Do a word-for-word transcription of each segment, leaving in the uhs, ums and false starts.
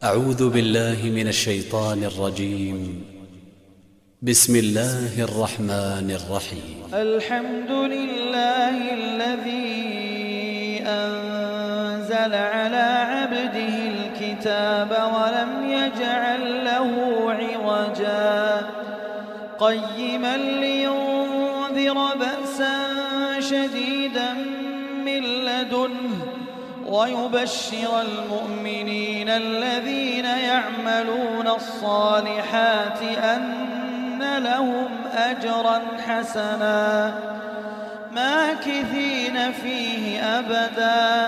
أعوذ بالله من الشيطان الرجيم. بسم الله الرحمن الرحيم. الحمد لله الذي أنزل على عبده الكتاب ولم يجعل له عوجا قيما لينذر بأسا شديدا من لدنه ويبشر المؤمنين الذين يعملون الصالحات أن لهم أجرا حسنا ماكثين فيه أبدا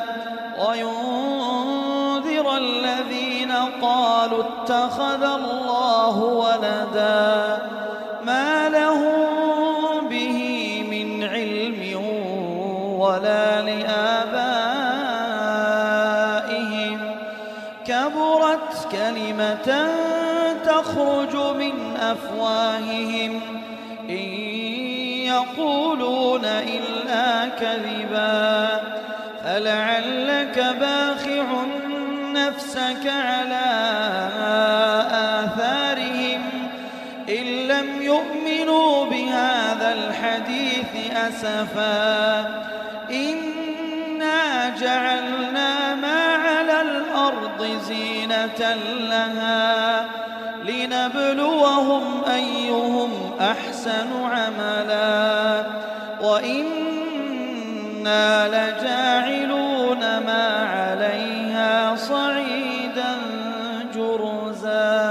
وينذر الذين قالوا اتخذ الله ولدا ما لهم به من علم ولا لآبائهم كبرت كلمة تخرج من أفواههم إن يقولون إلا كذبا فلعلك باخع نفسك على آثارهم إن لم يؤمنوا بهذا الحديث أسفا إنا جعلنا ما على الأرض زينة لها لنبلوهم أيهم أحسن عملا وإنا لجاعلون ما عليها صعيدا جرزا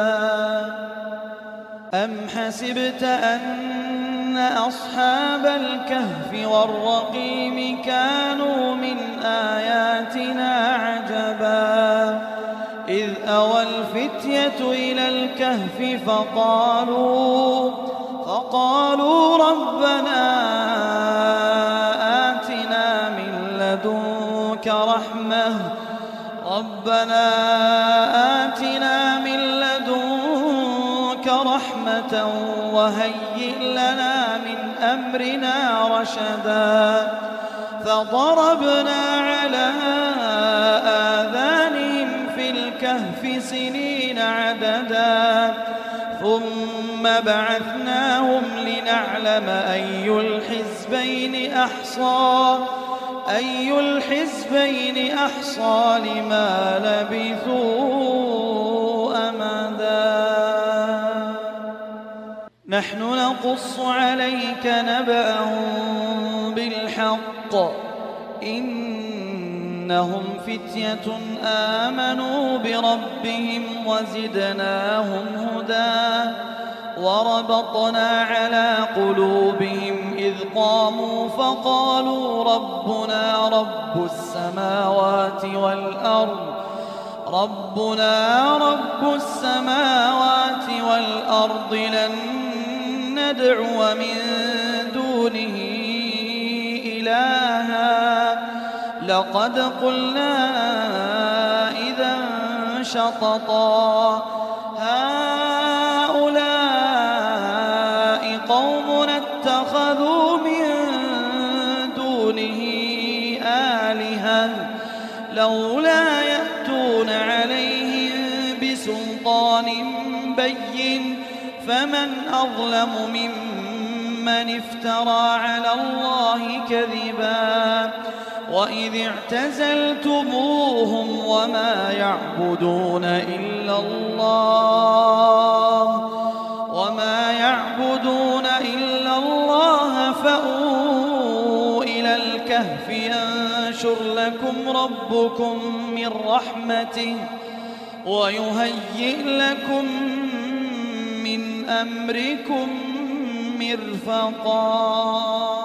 أم حسبت أن أصحاب الكهف والرقيم كانوا من آياتنا عجبا إذ أوى الفتية إلى الكهف فقالوا فقالوا ربنا آتنا من لدنك رحمة ربنا آتنا من لدنك رحمة وهيئ لنا من أمرنا رشدا فضربنا على آذانهم في الكهف سنين عددا ثم بعثناهم لنعلم أي الحزبين أحصى أي الحزبين أحصى لما لبثوا أمدا نحن نقص عليك نبأهم بالحق إنهم فتية آمنوا بربهم وزدناهم هدى وربطنا على قلوبهم إذ قاموا فقالوا ربنا رب السماوات والأرض ربنا رب السماوات والأرض لن ندعو من دونه إلها لقد قلنا إذا شططا هؤلاء قوم اتخذوا من دونه آلهة لولا يأتون عليهم بسلطان بين فمن أظلم ممن افترى على الله كذبا وإذ اعتزلتموهم وما يعبدون إلا الله وما يعبدون إلا الله فأووا إلى الكهف ينشر لكم ربكم من رحمته ويهيئ لكم من أمركم مرفقا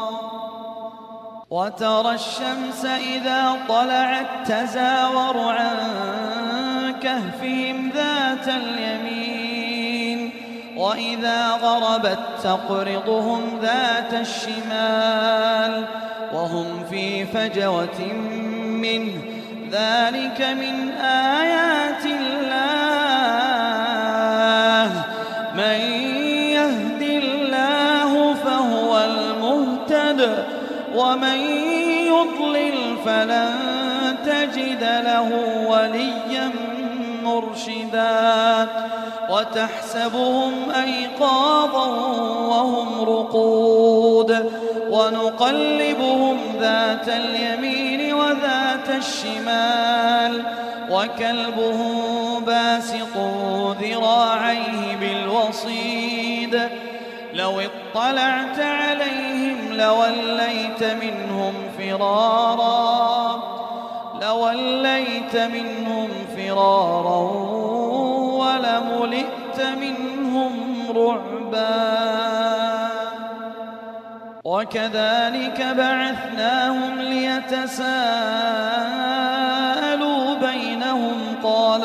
وترى الشمس إذا طلعت تزاور عن كهفهم ذات اليمين وإذا غربت تقرضهم ذات الشمال وهم في فجوة منه ذلك من آيات الله من يهد الله فهو المهتد ومن يضلل فلن تجد له وليا مرشدا. مرشدا وتحسبهم أيقاظا وهم رقود ونقلبهم ذات اليمين وذات الشمال وكلبهم باسط ذراعيه بالوصيد لو اطلعت عليهم لوليت منهم فرارا لوليت منهم فرارا ولملئت منهم رعبا وكذلك بعثناهم ليتساءلوا بينهم قال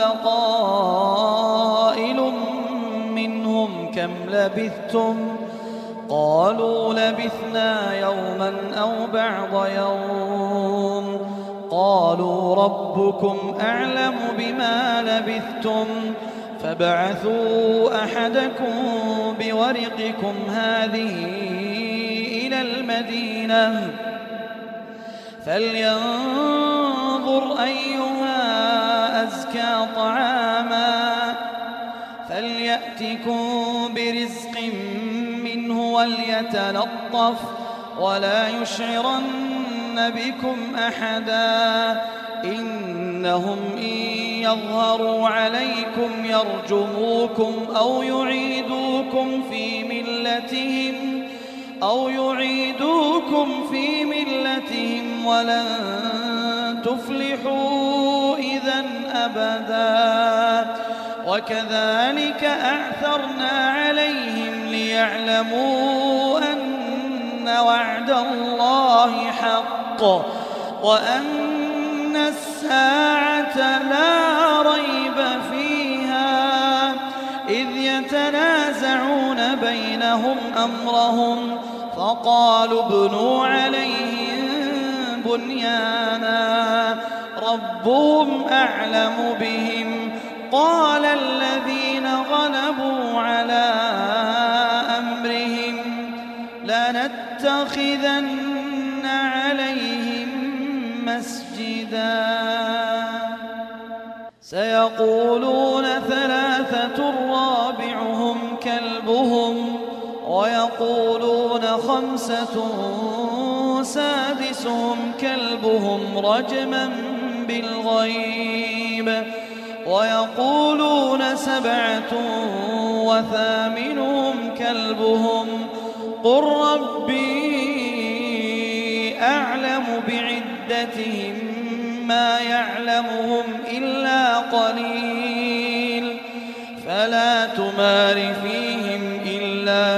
قائل منهم كم لبثتم قالوا لبثنا يوما أو بعض يوم قالوا ربكم أعلم بما لبثتم فابعثوا أحدكم بورقكم هذه إلى المدينة فلينظر أيها أزكى طعاما فليأتكم برزق منه وليتلطف ولا يشعرن بكم أحدا إنهم إن يظهروا عليكم يرجموكم أو يعيدوكم في ملتهم أو يعيدوكم في ملتهم ولن تفلحوا إذا أبدا وكذلك أعثرنا عليهم ليعلموا أن وعد الله حق وأن الساعة لا ريب فيها إذ يتنازعون بينهم أمرهم فقالوا ابنوا عليهم بنيانا ربهم أعلم بهم قال الذين غلبوا على أمرهم لنتخذن عليهم مسجدا سيقولون ثلاثة رابعهم كلبهم ويقولون خمسة سادسهم كلبهم رجما بالغيب ويقولون سبعة وثامنهم كلبهم قل ربي أعلم بعدتهم ما يعلمهم إلا قليل فلا تمار فيهم إلا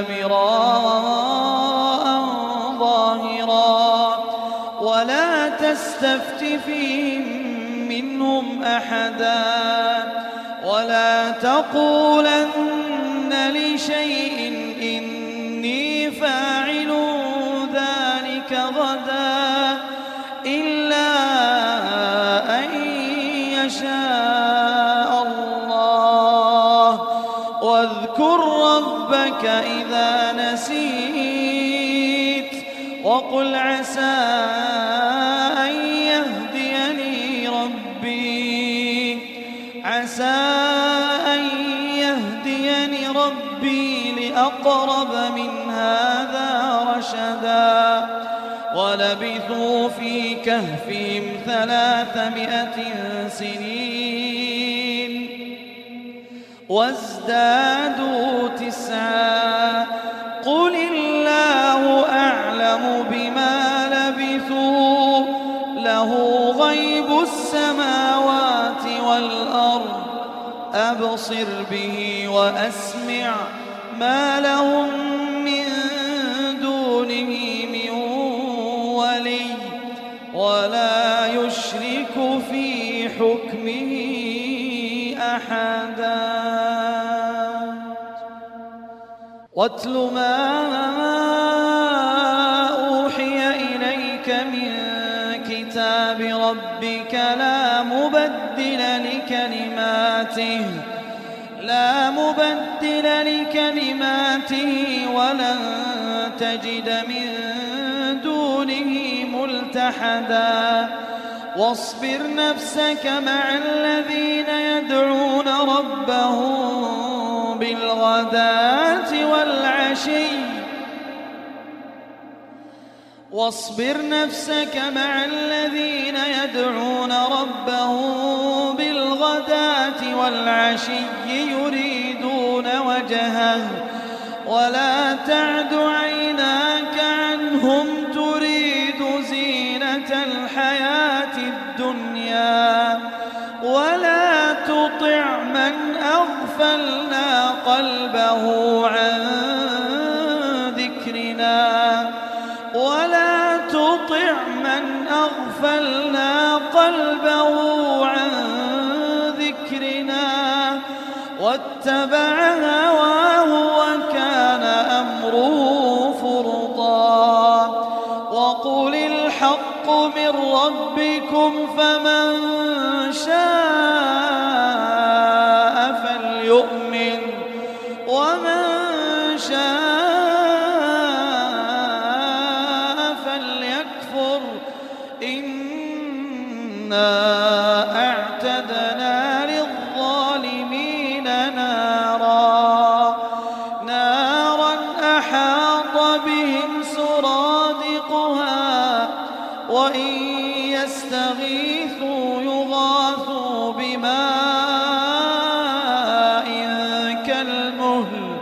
مراء ظاهرا ولا تستفت فيهم منهم أحدا ولا تقولن لشيء إني فاعل ذلك غدا إلا أن يشاء الله واذكر ربك إذا نسيت وقل عسى أن يهديني ربي عسى أن يهديني ربي لأقرب من هذا رشدا ولبثوا في كهفهم ثلاثمائة سنين وازدادوا تسعا قل الله أعلم بما لبثوا له غيب السماوات والأرض أبصر به وأسمع ما لهم من دونه من ولي ولا يشرك في حكمه أحدا واتل ما أوحي إليك من كتاب ربك لا مبدل لكلماته لا مبدل لكلماته ولن تجد من دونه ملتحدا واصبر نفسك مع الذين يدعون ربهم بالغداة والعشي واصبر نفسك مع الذين يدعون ربهم بالغداة والعشي يريدون وجهه ولا تعد عيناك عنهم تريد زينة الحياة الدنيا ولا تطع من أغفلنا قلبه عن ذكرنا ولا تطع من أغفلنا قلبه عن ذكرنا واتبع هواه وكان أمره فرطا وقل الحق من ربكم فمن شاء فليؤمن ومن شاء فليكفر إنا أعتدنا للظالمين نارا نارا أحاط بهم سرادقها وإن يستغيثوا يغاثوا بماء كالمهل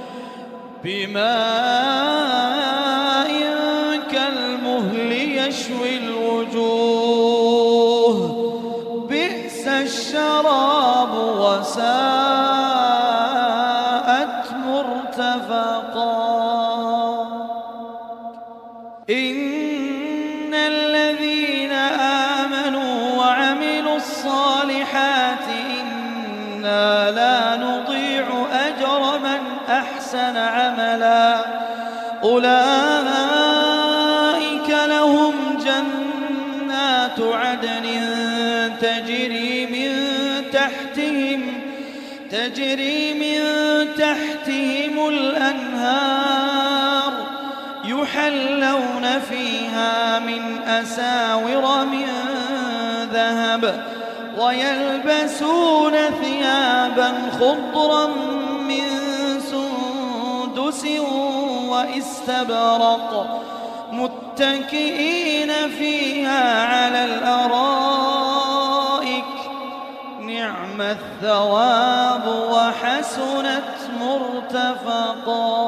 بماء كالمهل يشوي الوجوه بئس الشراب وساءت مرتفقا إن الذين آمنوا وعملوا الصالحات إنا لا نضيع أجر من أحسن عملا أولئك لهم جنات عدن تجري من تحتهم تجري من تحتهم الأنهار يحلون فيها من أساور من ذهب ويلبسون ثيابا خضرا من سندس واستبرق متكئين فيها على الأرائك نعم الثواب وحسنت مرتفقا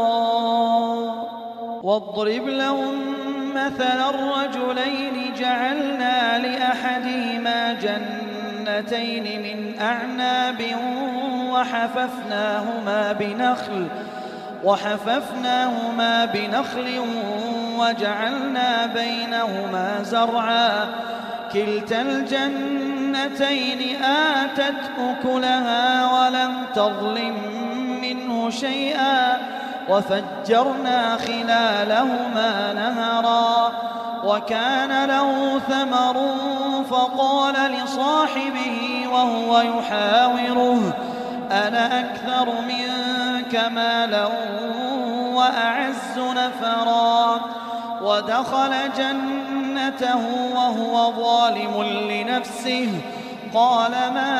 واضرب لهم مثلا الرجلين جعلنا لأحدهما جنتين من أعناب وحففناهما بنخل وحففناهما بنخل وجعلنا بينهما زرعا كلتا الجنتين آتت أكلها ولم تظلم منه شيئا وفجرنا خلالهما نهرا وكان له ثمر فقال لصاحبه وهو يحاوره أنا أكثر منك مالا وأعز نفرا ودخل جنته وهو ظالم لنفسه قال ما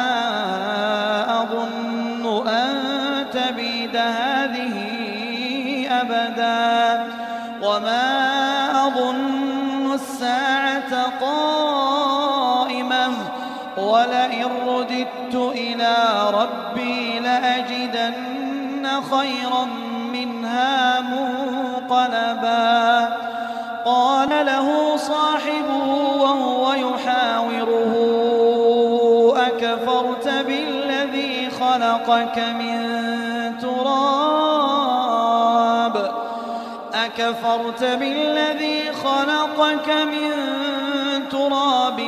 أظن أن تبيد هذه أبدا وما أظن الساعة قائمة ولئن رددت إلى ربي لأجدن خيرا منها منقلبا قال له صاحبه وهو يحاوره أكفرت بالذي خلقك من تراب أكفرت بالذي خلقك من تراب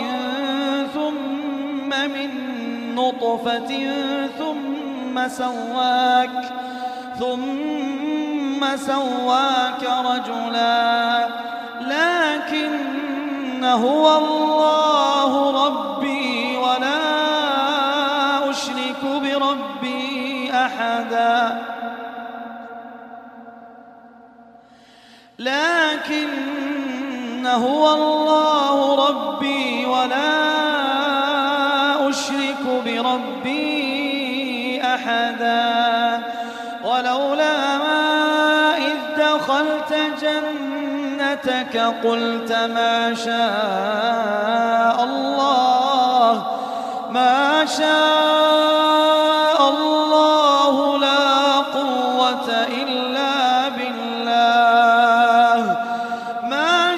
ثم من نطفة ثم سواك ثم سواك رجلا لكن هو الله ربي ولا أشرك بربي أحدا لكن هو الله ربي ولا أشرك بربي أحدا ولولا إذ دخلت جنتك قلت ما شاء الله ما شاء الله لا قوة إلا بالله ما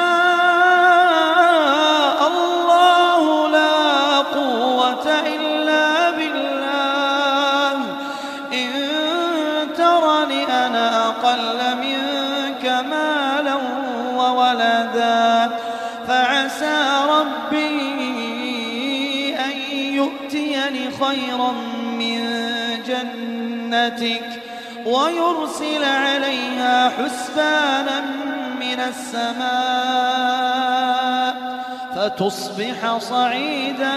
شاء الله لا قوة إلا بالله إن ترني أنا أقل منك مالا وولدا فعسى ربي أن يؤتيني خيرا من جنتك ويرسل عليها حسبانا من السماء فتصبح صعيدا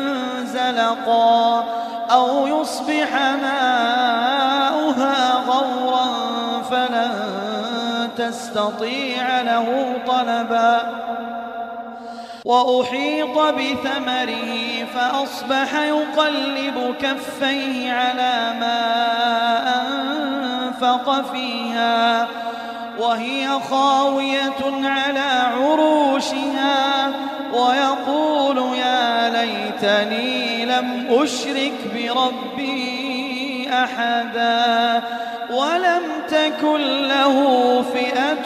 زلقا أو يصبح ماؤها غورا فلن تستطيع له طلبا وأحيط بثمره فأصبح يقلب كفيه على ما أنفق فيها وهي خاوية على عروشها ويقول يا ليتني لم أشرك بربي أحدا ولم تكن له فئة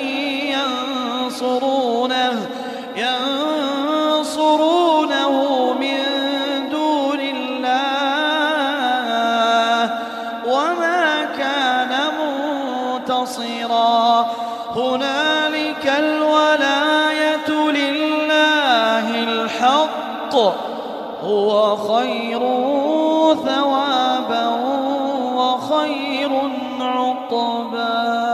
ينصرونه ينصرونه من دون الله وما كان منتصرا هنالك الولاية لله الحق هو خير ثوابا وخير عقبا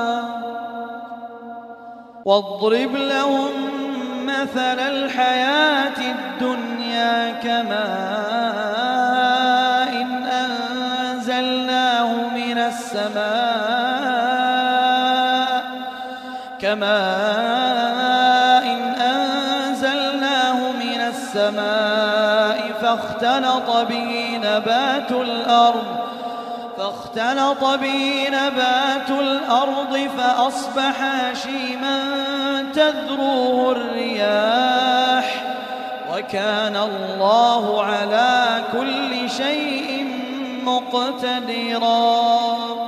واضرب لهم مثل الحياة الدنيا كماء إن أنزلناه من السماء كماء إن أنزلناه من السماء فاختلط به نبات الأرض فاختلط به نبات الأرض فأصبح هشيما تذروه الرياح وكان الله على كل شيء مقتدرا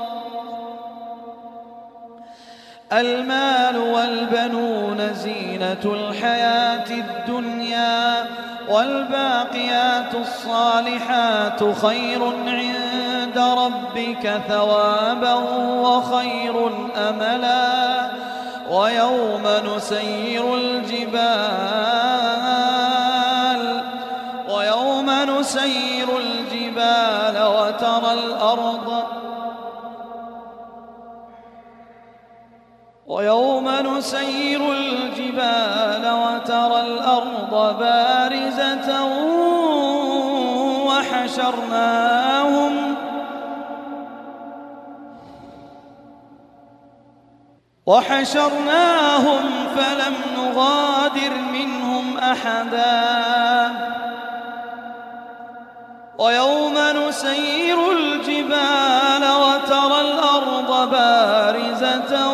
المال والبنون زينة الحياة الدنيا والباقيات الصالحات خير عند ربك ثوابا وخير أملا ويوم نسير الجبال ويوم نسير الجبال وترى الأرض ويوم نسير الجبال وترى الأرض بارزة وحشرناهم وحشرناهم فلم نغادر منهم أحدا ويوم نسير الجبال وترى الأرض بارزة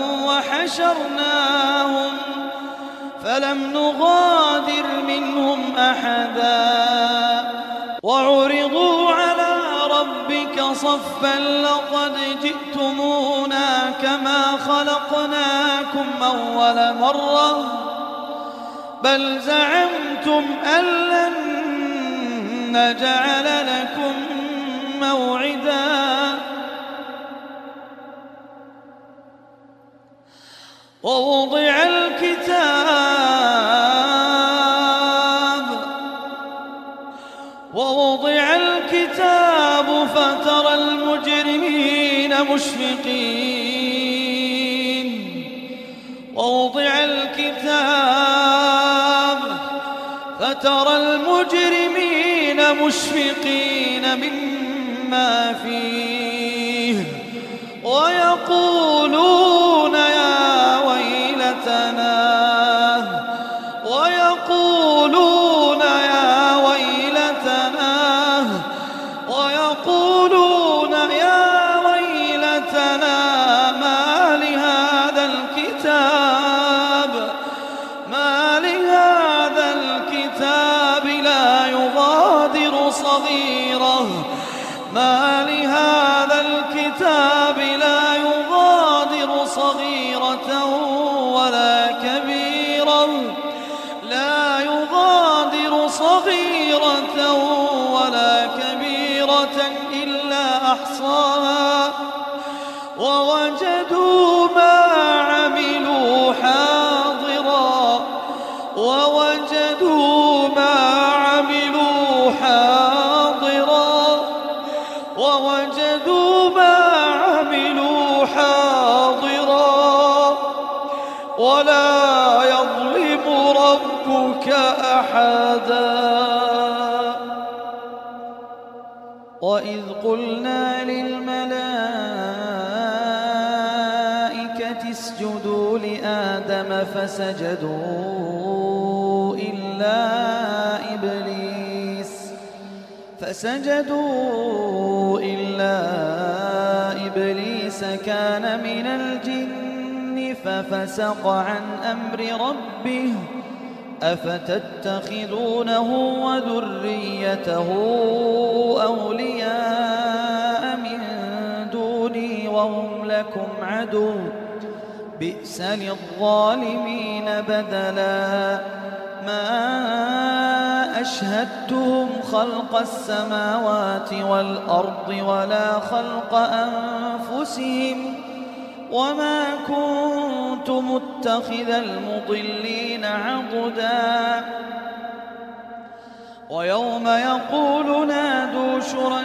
وحشرناهم فلم نغادر منهم أحدا وعرضوا على ربك صفا لقد جئتمونا كما خلقناكم أول مرة بل زعمتم أن لن نجعل لكم موعدا ووضع الكتاب ووضع الكتاب فترى المجرمين مشفقين ووضع الكتاب فترى المجرمين مشفقين مما فيه ويقولون يا ويلتنا ويقولون يا ويلتنا ويقولون ويقولون يا ويلتنا ما لهذا الكتاب ما لهذا الكتاب لا يغادر صغيرة ما لهذا الكتاب لا يغادر صغيرة ولا كبيرة لا يغادر صغيرة ولا كبيرة إلا أحصاها ووجدوا ما عملوا حاضرا ووجدوا ما عملوا حاضرا ووجدوا ما عملوا حاضرا ولا يظلم ربك أحدا. وإذ قلنا للملائكة اسجدوا لآدم فسجدوا إلا إبليس فسجدوا إلا إبليس كان من الجن ففسق عن أمر ربه أفتتخذونه وذريته أولياء من دوني وهم لكم عدو بئس للظالمين بدلا. ما أشهدتهم خلق السماوات والأرض ولا خلق أنفسهم وما كنت متخذ المضلين عضدا. ويوم يقول نادوا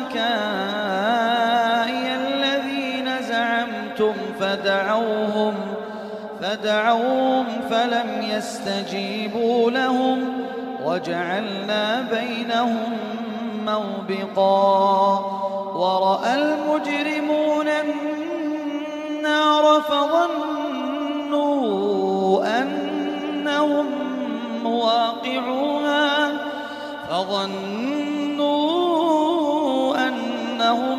شركائي الذين زعمتم فدعوهم فدعوهم فلم يستجيبوا لهم وجعلنا بينهم موبقا. ورأى المجرمون النار فظنوا أنهم مواقعوها فظنوا أنهم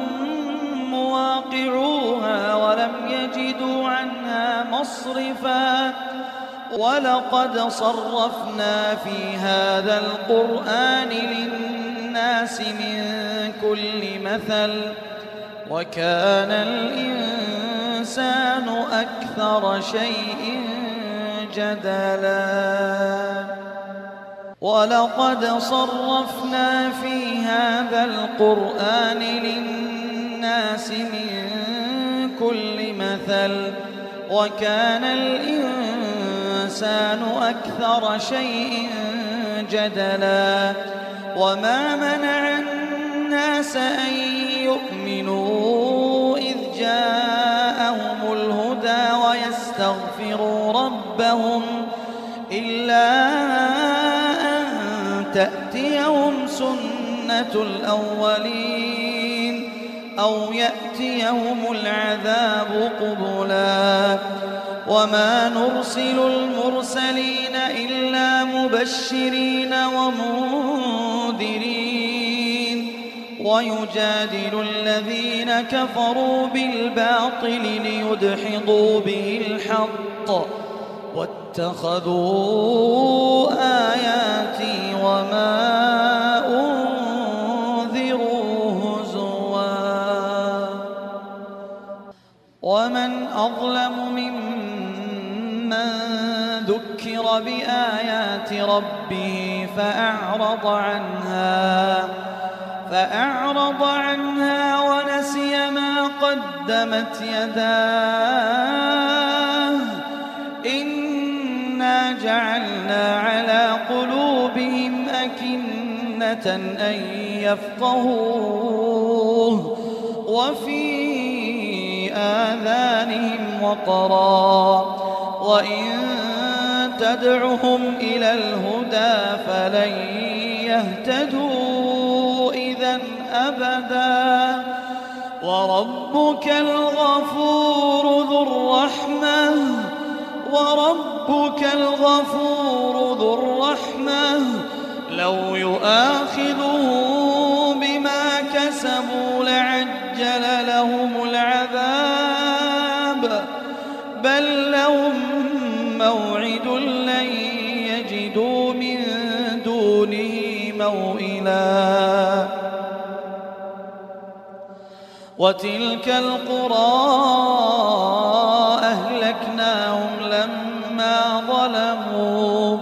مواقعوها ولم يجدوا عنها مصرفا. ولقد صرفنا في هذا القرآن للناس من كل مثل وكان الإنسان أكثر شيء جدلا. ولقد صرفنا في هذا القرآن للناس من كل مثل وكان الإنسان أكثر شيء جدلا. وما منع الناس أن يؤمنوا إذ جاءهم الهدى ويستغفروا ربهم إلا أن تأتيهم سنة الأولين أو يأتيهم العذاب قبلا. وما نرسل المرسلين إلا مبشرين ومنذرين ويجادل الذين كفروا بالباطل ليدحضوا به الحق واتخذوا آياتي وما أنذروا هزوا. ومن أظلم ممن ذكر بآيات ربه فأعرض عنها فأعرض عنها ونسي ما قدمت يداه إنا جعلنا على قلوبهم أكنة أن يفقهوه وفي آذانهم وقرا وإن تدعهم إلى الهدى فلن يهتدوا إذا أبدا. وربك الغفور ذو الرحمة وربك الغفور ذو الرحمة لو يؤاخذهم بما كسبوا عجل لهم العذاب بل لهم موعد لن يجدوا من دونه موئلا وتلك القرى أهلكناهم لما ظلموا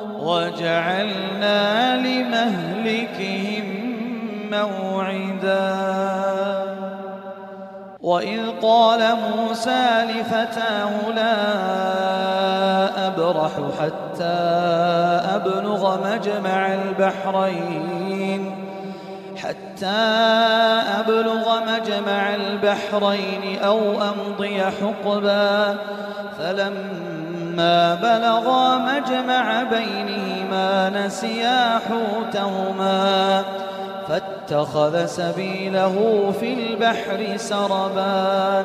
وجعلنا لمهلكهم موعدا وإذ قال موسى لفتاه لا أبرح حتى أبلغ مجمع البحرين حتى أبلغ مجمع البحرين أو أمضي حقبا فلما بلغا مجمع بينهما نسيا حوتهما فاتخذ سبيله في البحر سربا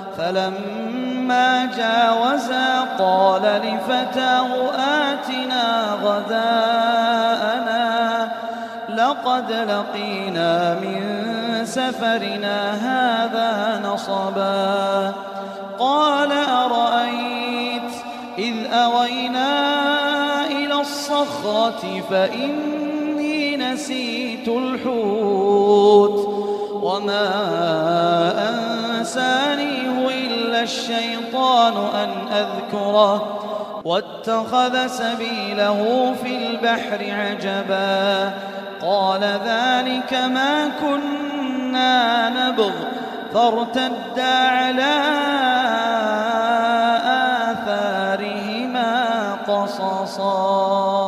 فلما جاوزا قال لفتاه آتنا غداءنا لقد لقينا من سفرنا هذا نصبا قال أرأيت إذ أوينا إلى الصخرة فإني نسيت الحوت وما أنسانيه إلا الشيطان أن أذكره واتخذ سبيله في البحر عجبا قال ذلك ما كنا نبغ فارتدا على آثارهما قصصا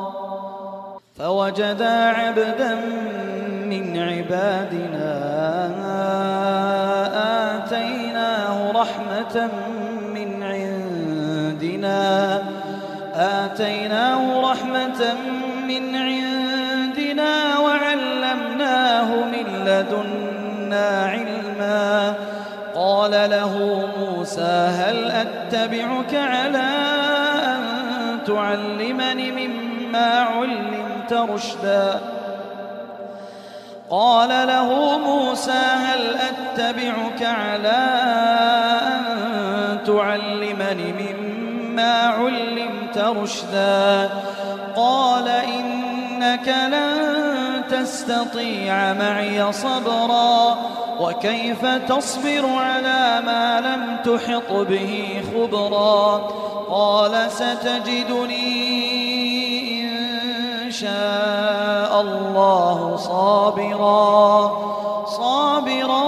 فوجدا عبدا من عبادنا آتيناه رحمة من عندنا آتيناه رحمة من عندنا وعلمناه من لدنا علما قال له موسى هل أتبعك على أن تعلمني مما علمت رشدا قال له موسى هل أتبعك على أن تعلمني مما علمت رشدا قال إنك لن تستطيع معي صبرا وكيف تصبر على ما لم تحط به خبرا قال ستجدني إن شاء الله صابرا صابرا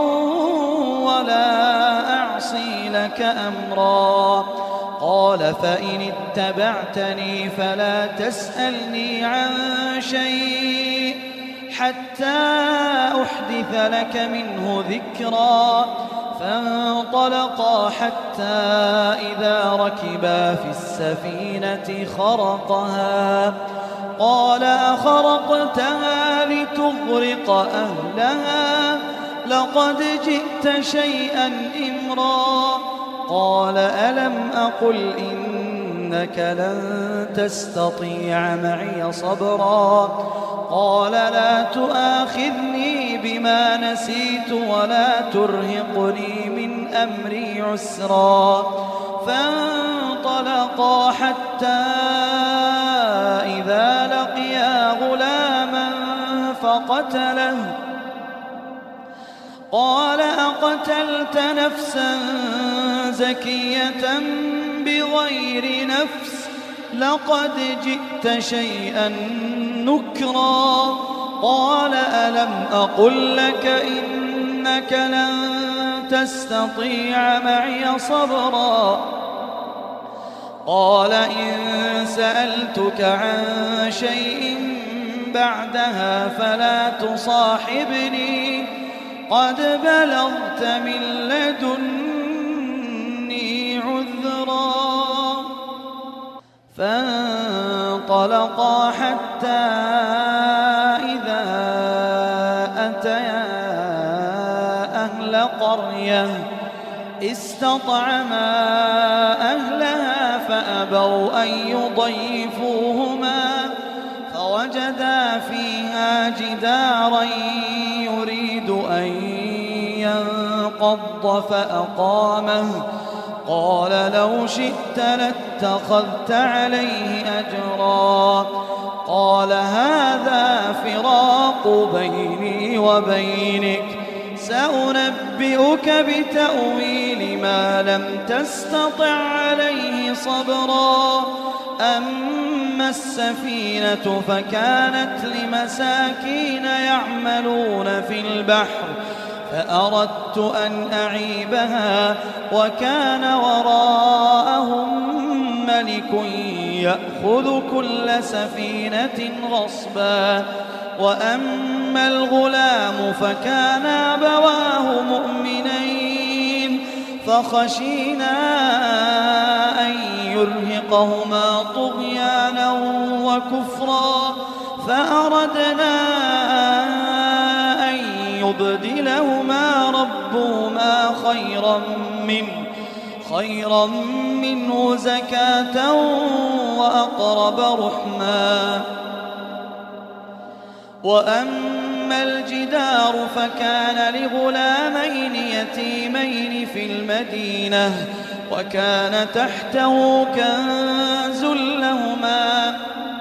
ولا أعصي لك أمرا قال فإن اتبعتني فلا تسألني عن شيء حتى أحدث لك منه ذكرا فانطلقا حتى إذا ركبا في السفينة خرقها قال أخرقتها لتغرق أهلها لقد جئت شيئا إمرا قال ألم أقل إنك لن تستطيع معي صبرا قال لا تؤاخذني بما نسيت ولا ترهقني من أمري عسرا فانطلقا حتى إذا لقيا غلاما فقتله قال أقتلت نفسا زكية بغير نفس لقد جئت شيئا نكرا قال ألم أقل لك إنك لن تستطيع معي صبرا قال إن سألتك عن شيء بعدها فلا تصاحبني قد بلغت من لدني عذرا فانطلقا حتى إذا أتيا أهل قرية استطعما أهلها فأبوا أن يضيفوهما فوجدا فيها جدارا يريد أن فانقض فأقامه قال لو شئت لاتخذت عليه أجرا قال هذا فراق بيني وبينك سأنبئك بتأويل ما لم تستطع عليه صبرا أما السفينة فكانت لمساكين يعملون في البحر فأردت أن أعيبها وكان وراءهم ملك يأخذ كل سفينة غصبا وأما الغلام فكان أبواه مؤمنين فخشينا أن يرهقهما طغيانا وكفرا فأردنا أن يبدلهما ربهما خيرا منه خيرا منه زكاة وأقرب رحما وأما الجدار فكان لغلامين يتيمين في المدينة وكان تحته كنز لهما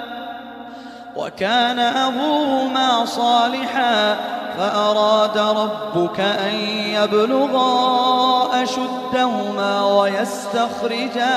وكان أبوهما صالحا فأراد ربك أن يبلغا أشدهما ويستخرجا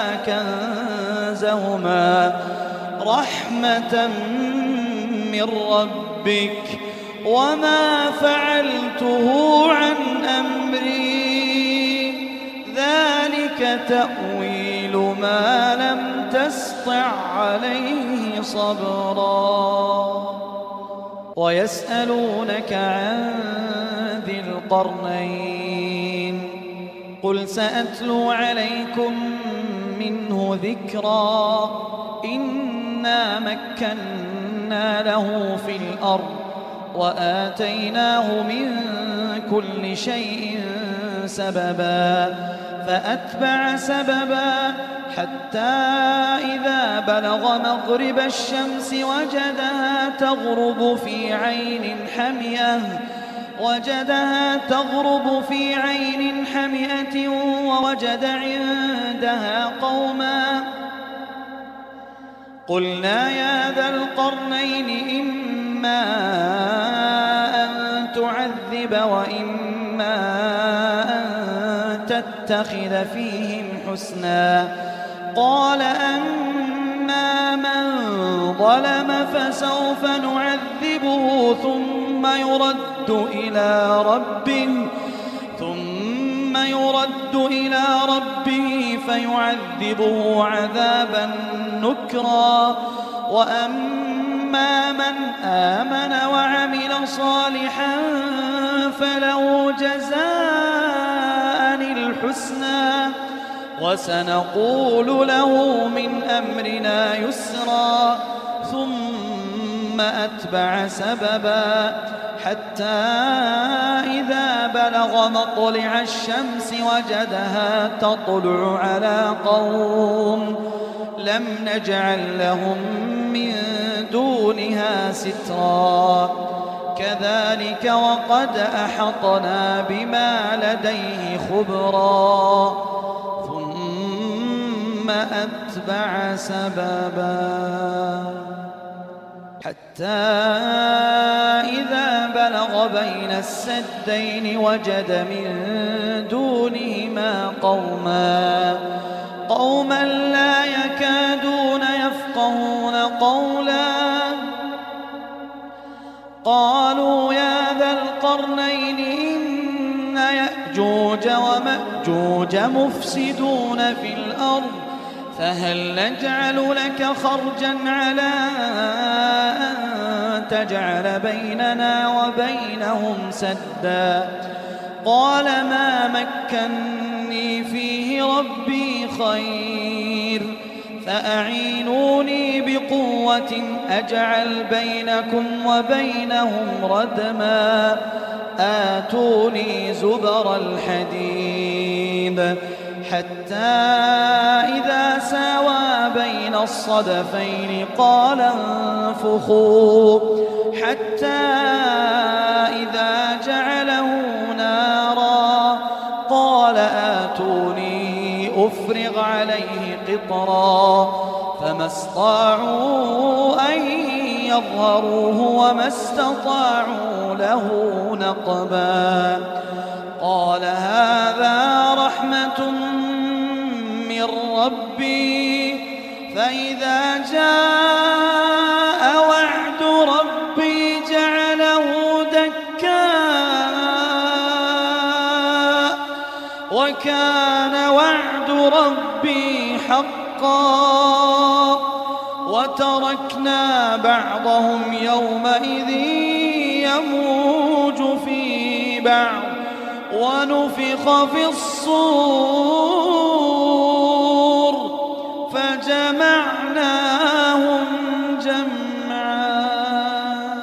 كنزهما رحمة من ربك وما فعلته عن أمري ذلك تأويل ما لم تسطع عليه صبرا ويسألونك عن ذي القرنين قل سأتلو عليكم منه ذكرا إنا مكنا له في الأرض وآتيناه من كل شيء سببا فأتبع سببا حتى إذا بلغ مغرب الشمس وجدها تغرب في عين حمية وجدها تغرب في عين حمئة ووجد عندها قوما قلنا يا ذا القرنين إما أن تعذب وإما أن تتخذ فيهم حسنا قال أما من ظلم فسوف نعذبه ثم يرد إلى ربه ثم يرد إلى ربه فيعذبه عذابا نكرا وأما من آمن وعمل صالحا فله جزاء الحسنى وسنقول له من أمرنا يسرا ثم أتبع سببا حتى إذا بلغ مطلع الشمس وجدها تطلع على قوم لم نجعل لهم من دونها سترا كذلك وقد أحطنا بما لديه خبرا ثم أتبع سببا حتى إذا بلغ بين السدين وجد من دونهما قوما قوما لا يكادون يفقهون قولا قالوا يا ذا القرنين إن يأجوج ومأجوج مفسدون في الأرض فهل نجعل لك خرجا على أن تجعل بيننا وبينهم سدا قال ما مكني فيه ربي خير فأعينوني بقوة أجعل بينكم وبينهم ردما آتوني زبر الحديد حتى إذا ساوى بين الصدفين قال انفخوا حتى إذا جعله نارا أفرغ عليه قطرا فما استطاعوا أن يظهروه وما استطاعوا له نقبا قال هذا رحمة من ربي فإذا جاء وعد ربي جعله دكاء وكان وعد ربي حقا وتركنا بعضهم يومئذ يموج في بعض ونفخ في الصور فجمعناهم جمعا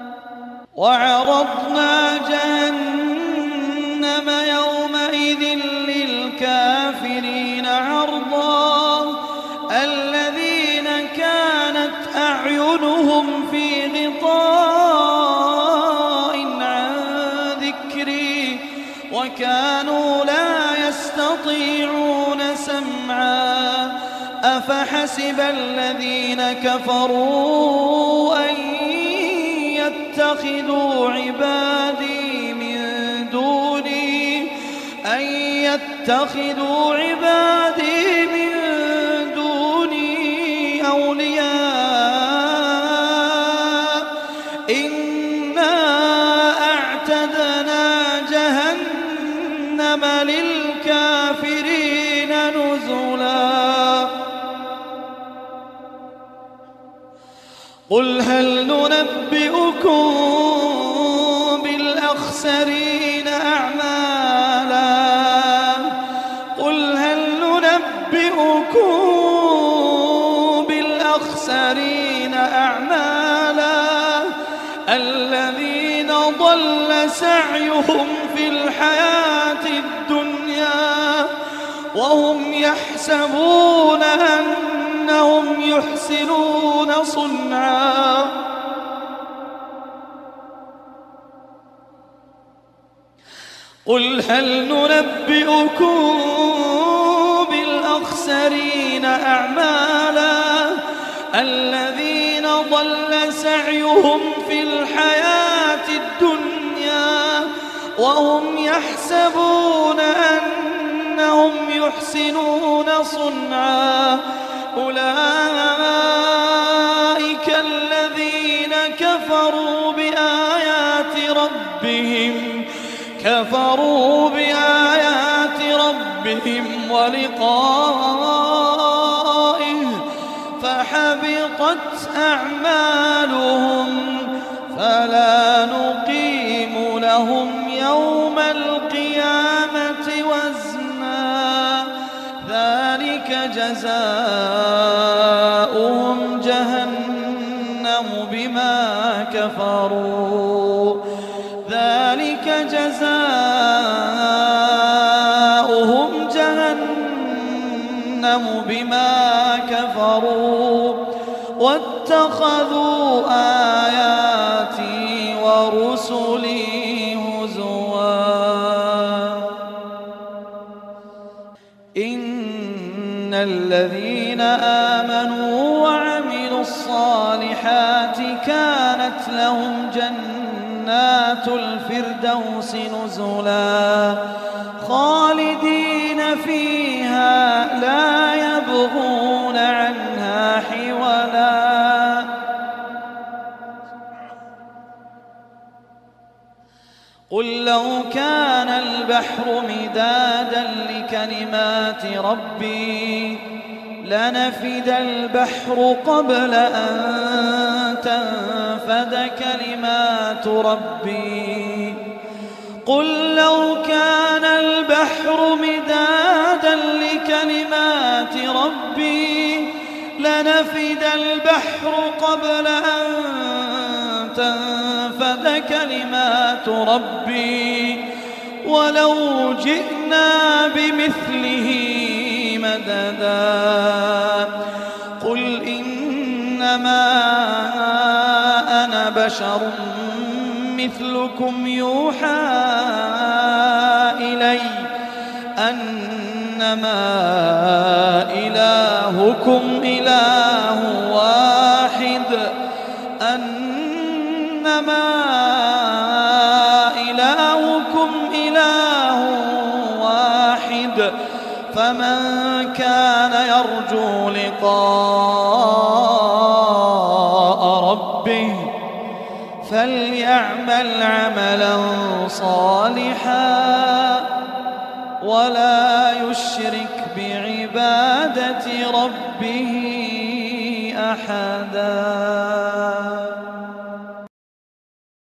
وعرضنا جهنم يومئذ للكافرين عرضا الذين كانت أعينهم في غطاء عن ذكري وكانوا لا يستطيعون سمعا أفحسب الذين كفروا أن يتخذوا عبادي من دوني أن يتخذوا عبادي من دوني أولياء إنا أعتدنا جهنم للكافرين نزلا قل هل ننبئكم بالأخسرين أعمالا قل هل ننبئكم بالأخسرين أعمالا الذين ضل سعيهم في الحياة الدنيا وهم يحسبون أنهم يحسنون صنعا قل هل ننبئكم بالأخسرين أعمالا الذين ضل سعيهم في الحياة الدنيا وهم يحسبون أنهم يحسنون صنعا أولئك الذين كفروا بآيات ربهم كفروا بآيات ربهم ولقائه فحبطت أعمالهم فلا نقيم لهم يوم القيامة وزنا ذلك جزاؤهم جهنم بما كفروا ذلك جزاؤهم جهنم بما كفروا واتخذوا آياتي ورسلي هزوا إن الذين آمنوا وعملوا الصالحات كانت لهم جنات الفردوس نزلا خالدين فيها لا يبغون عنها حولا قل لو كان البحر مدادا لكلمات ربي لنفد البحر قبل أن تنفد كلمات ربي قل لو كان البحر مدادا لكلمات ربي لنفد البحر قبل أن تنفد كلمات ربي ولو جئنا بمثله مددا قل إنما أنا بشر مثلكم يوحى إلي أن أنما إلهكم إله واحد أنما إلهكم إله واحد فمن كان يرجو لقاء ربه فليعمل عملا صالحا ولا يشرك بعبادة ربه أحدا.